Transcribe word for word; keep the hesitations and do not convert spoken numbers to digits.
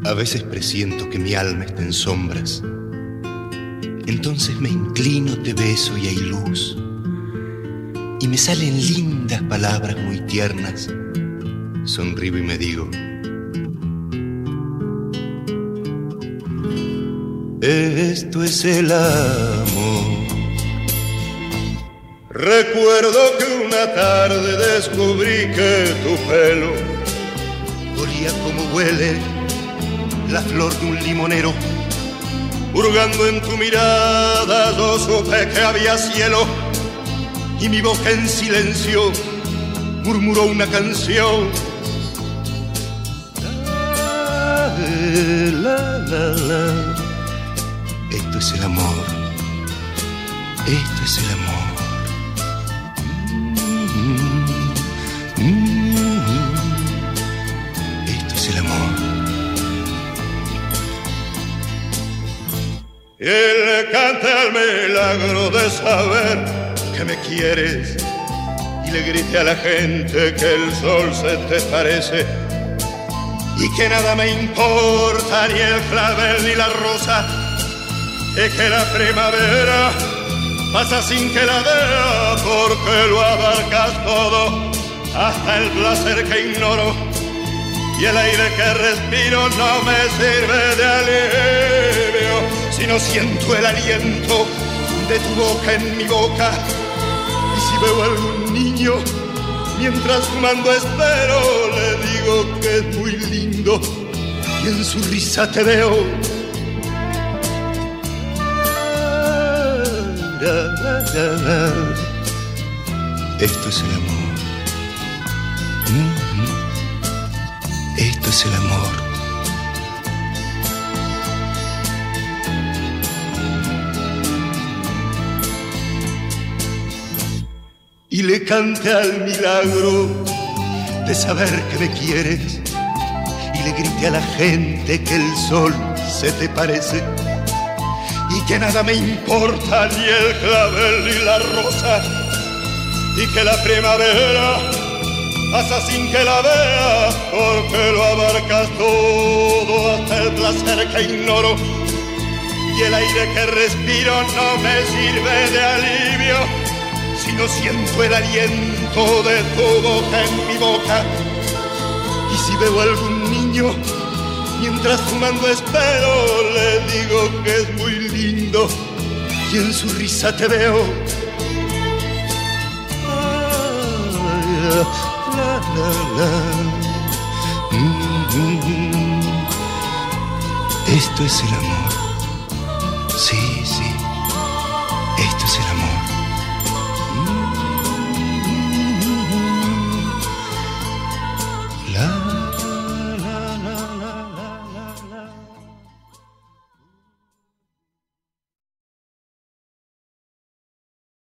A veces presiento que mi alma está en sombras. Entonces me inclino, te beso y hay luz. Y me salen lindas palabras muy tiernas. Sonrío y me digo: esto es el amor. Recuerdo que una tarde descubrí que tu pelo olía como huele la flor de un limonero. Hurgando en tu mirada yo supe que había cielo, y mi boca en silencio murmuró una canción. La, la, la, la. Esto es el amor, esto es el amor. Mm, mm, mm. Esto es el amor. Y le canté al milagro de saber que me quieres, y le grité a la gente que el sol se te parece, y que nada me importa, ni el clavel ni la rosa, y que la primavera pasa sin que la vea, porque lo abarcas todo, hasta el placer que ignoro, y el aire que respiro no me sirve de alivio, si no siento el aliento de tu boca en mi boca. Y si veo a algún niño mientras fumando espero, le digo que es muy lindo, y en su risa te veo. Esto es el amor. Esto es el amor. Y le canté al milagro de saber que me quieres, y le grité a la gente que el sol se te parece, y que nada me importa, ni el clavel ni la rosa, y que la primavera pasa sin que la vea, porque lo abarcas todo, hasta el placer que ignoro, y el aire que respiro no me sirve de alivio, si no siento el aliento de tu boca en mi boca. Y si veo a algún niño mientras fumando espero, le digo que es muy lindo, y en su risa te veo. La, la, la. Mm-hmm. Esto es el amor. Sí, sí. Esto es el amor.